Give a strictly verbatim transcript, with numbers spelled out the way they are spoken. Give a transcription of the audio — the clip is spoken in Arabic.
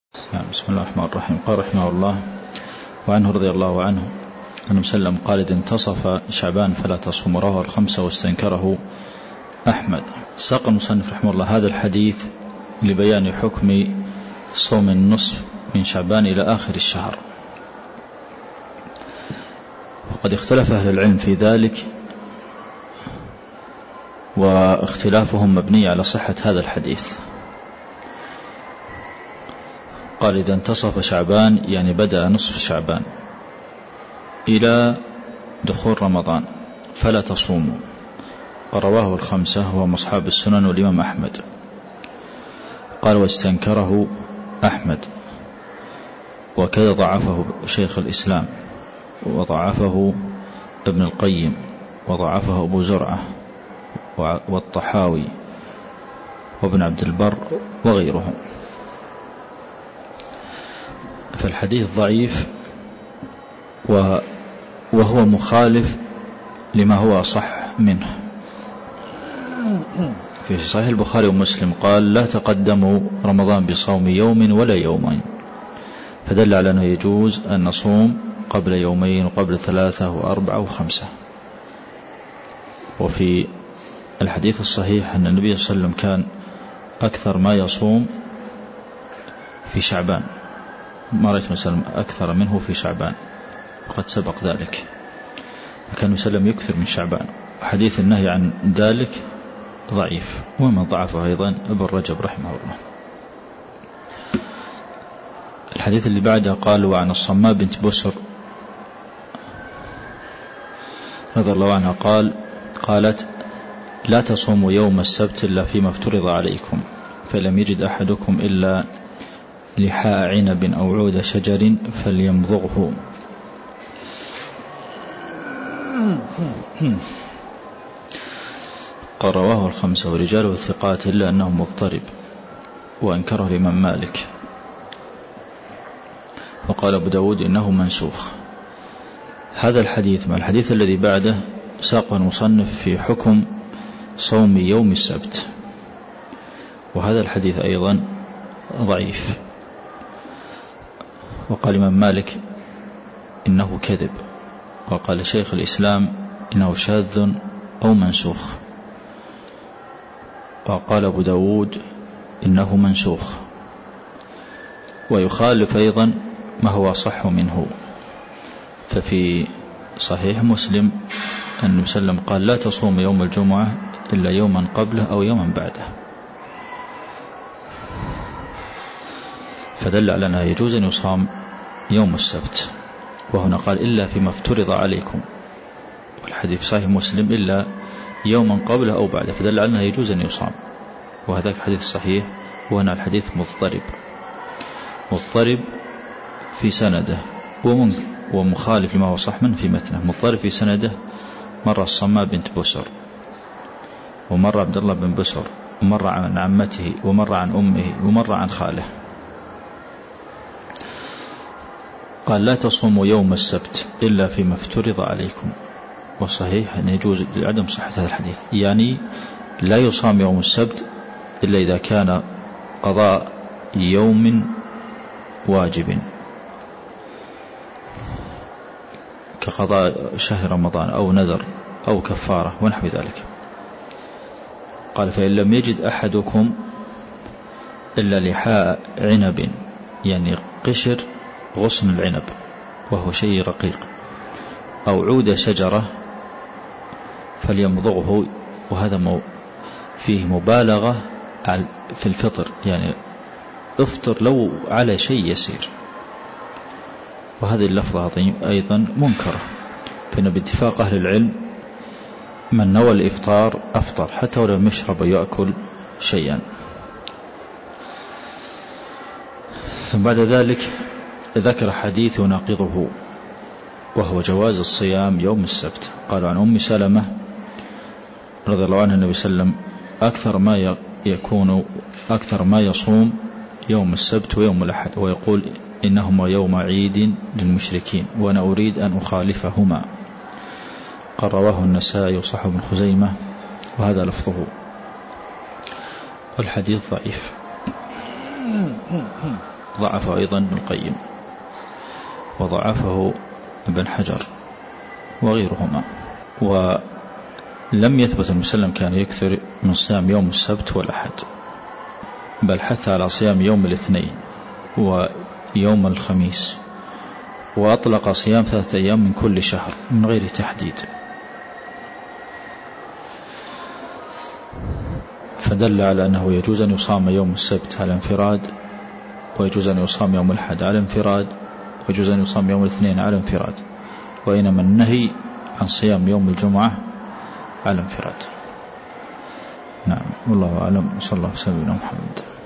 بسم الله الرحمن الرحيم. قال رحمه الله: وعنه رضي الله عنه أنه سلم قال: إذا انتصف شعبان فلا تصوم. رواه الخمسة واستنكره أحمد. ساق المصنف رحمه الله هذا الحديث لبيان حكم صوم النصف من شعبان إلى آخر الشهر، وقد اختلف أهل العلم في ذلك، واختلافهم مبني على صحة هذا الحديث. قال: إذا انتصف شعبان يعني بدأ نصف شعبان إلى دخول رمضان فلا تصوموا. رواه الخمسة وهم أصحاب السنن والإمام أحمد. قال: واستنكره أحمد، وكذا ضعفه شيخ الإسلام، وضعفه ابن القيم، وضعفه أبو زرعة والطحاوي وابن عبد البر وغيرهم. فالحديث ضعيف وهو مخالف لما هو صح منه. في صحيح البخاري ومسلم قال: لا تقدموا رمضان بصوم يوم ولا يومين، فدل على أنه يجوز أن نصوم قبل يومين وقبل ثلاثة وأربعة وخمسة. وفي الحديث الصحيح أن النبي صلى الله عليه وسلم كان أكثر ما يصوم في شعبان، ما رأيت وسلم أكثر منه في شعبان، وقد سبق ذلك، فكان وسلم يكثر من شعبان. وحديث النهي عن ذلك ضعيف، ومن ضعفه أيضا ابن رجب رحمه الله. الحديث اللي بعده قال: وعن الصماء بنت بسر رضي الله عنها قال قالت: لا تصوموا يوم السبت إلا فيما افترض عليكم، فلم يجد أحدكم إلا لحاء عنب أو عود شجر فليمضغه. قال: رواه الخمسة ورجاله ثقات إلا أنه مضطرب، وأنكره الإمام مالك. وقال أبو داود إنه منسوخ. هذا الحديث مع الحديث الذي بعده ساقه المصنف في حكم صوم يوم السبت، وهذا الحديث أيضا ضعيف. وقال الإمام مالك إنه كذب، وقال شيخ الإسلام إنه شاذ أو منسوخ، وقال أبو داود إنه منسوخ. ويخالف أيضا ما هو صح منه. ففي صحيح مسلم أن النبي صلى الله عليه وسلم قال: لا تصوم يوم الجمعة إلا يوما قبله أو يوما بعده، فدل على أنه يجوز أن يصام يوم السبت. وهنا قال: إلا فيما افترض عليكم، والحديث صحيح مسلم إلا يوما قبله أو بعده، فدل على أنه يجوز أن يصام. وهذا حديث صحيح، وهنا الحديث مضطرب مضطرب في سنده، ومخالف لما هو صح منه في متنه. مضطرب في سنده، مرة الصماء بنت بسر، ومرة عبد الله بن بسر، ومرة عن عمته، ومرة عن أمه، ومرة عن خاله. قال: لا تصوموا يوم السبت إلا فيما افترض عليكم. والصحيح أن يجوز لعدم صحة هذا الحديث، يعني لا يصام يوم السبت إلا إذا كان قضاء يوم واجب كقضاء شهر رمضان أو نذر أو كفارة ونحو ذلك. قال: فإن لم يجد أحدكم إلا لحاء عنب، يعني قشر غصن العنب وهو شيء رقيق، أو عود شجرة فليمضغه. وهذا فيه مبالغة في الفطر، يعني افطر لو على شيء يسير. وهذه اللفظة أيضا منكرة، فإن باتفاق أهل العلم من نوى الإفطار أفطر حتى ولو يشرب ويأكل شيئا. ثم بعد ذلك ذكر حديث يناقضه، وهو جواز الصيام يوم السبت. قال: عن أم سلمة رضي الله عنها النبي صلى الله عليه وسلم أكثر ما يكون أكثر ما يصوم يوم السبت ويوم الأحد، ويقول: إنهما يوم عيد للمشركين وأنا أريد أن أخالفهما. قال: رواه النسائي وصححه ابن خزيمة، وهذا لفظه. والحديث ضعيف. ضعفه أيضا ابن القيم وضعفه ابن حجر وغيرهما. ولم يثبت المسلم كان يكثر من صيام يوم السبت والأحد، بل حث على صيام يوم الاثنين ويوم الخميس، وأطلق صيام ثلاثة أيام من كل شهر من غير تحديد، فدل على أنه يجوز أن يصام يوم السبت على انفراد، ويجوز أن يصام يوم الأحد على انفراد، ويجوز أن يصام يوم الاثنين على انفراد، وإنما النهي عن صيام يوم الجمعة على انفراد. نعم، والله أعلم، صلى الله عليه وسلم محمد.